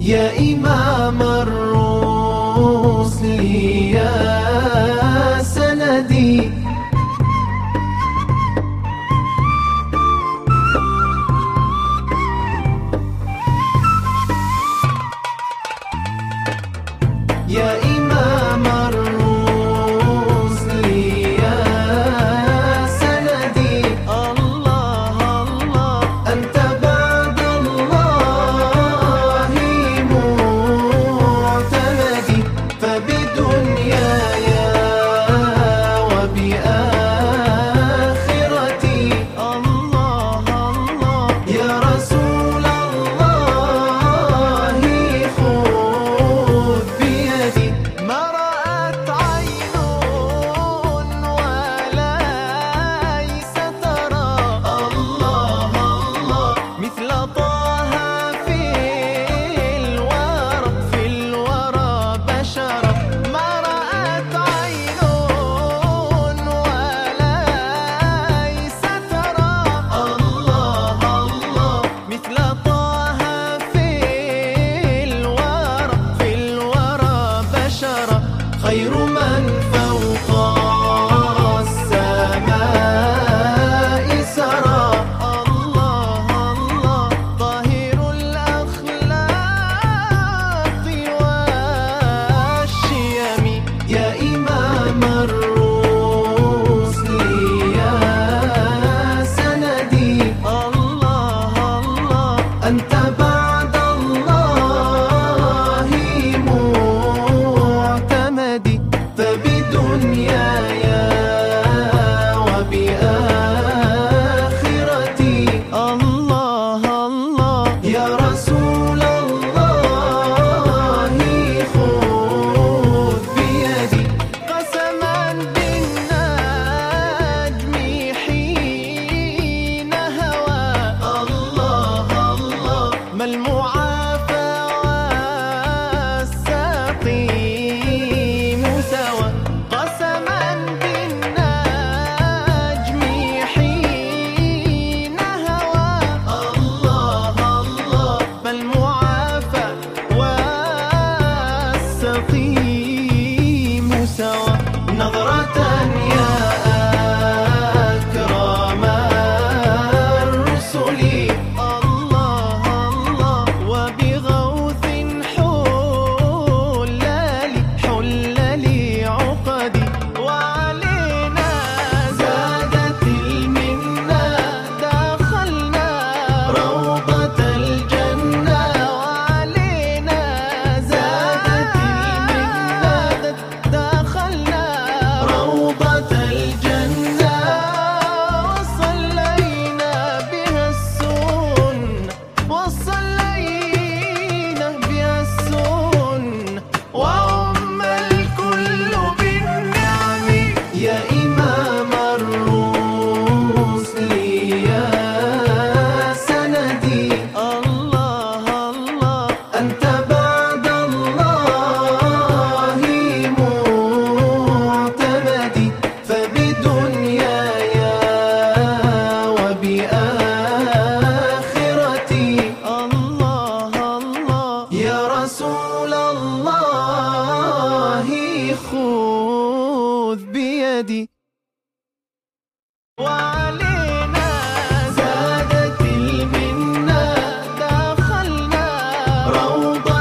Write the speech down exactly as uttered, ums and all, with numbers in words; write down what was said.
يا إمام الرسل يا سندي. يا إمام الرسل يا سندي. الله الله أنت بعد الله معتمدي، فبدنياي وبآخرتي الله الله يا رسول الله خذ بيدي. ما رأت عين وليس ترى الله الله مثل طه في الورى في الورى بشرا. ما رأت عين وليس ترى الله الله مثل طه في الورى في الورى بشرا. خير من فوق السماء سرى الله الله طاهر الأخلاق والشيم. يا إمام الرسل يا سندي. الله الله أنت بعد الله معتمدي، فبدنياي وبآخرتي الله الله يا رسول الله خذ بيدي. قسما بالنجم حين هوى الله الله ما المعافى والسقيم سوى. قسما بالنجم حين هوى الله الله ما المعافى والسقيم سوى. نظرة يا أكرم الرسل الله الله وبغوث حلالي حلالي عقدي. وعلينا زادت المنة دخلنا روضة الجنة. وعلينا زادت المنة دخلنا روضة الجنة. وصلينا بها السنة وصلينا بها السنة وعم الكل بالنعم. يا إمام الرسل يا سندي. الله الله أنت بعد الله معتمدي، فبدنياي وبآخرتي الله الله يا رسول الله خذ بيدي. وعلينا زادت المنة دخلنا روضة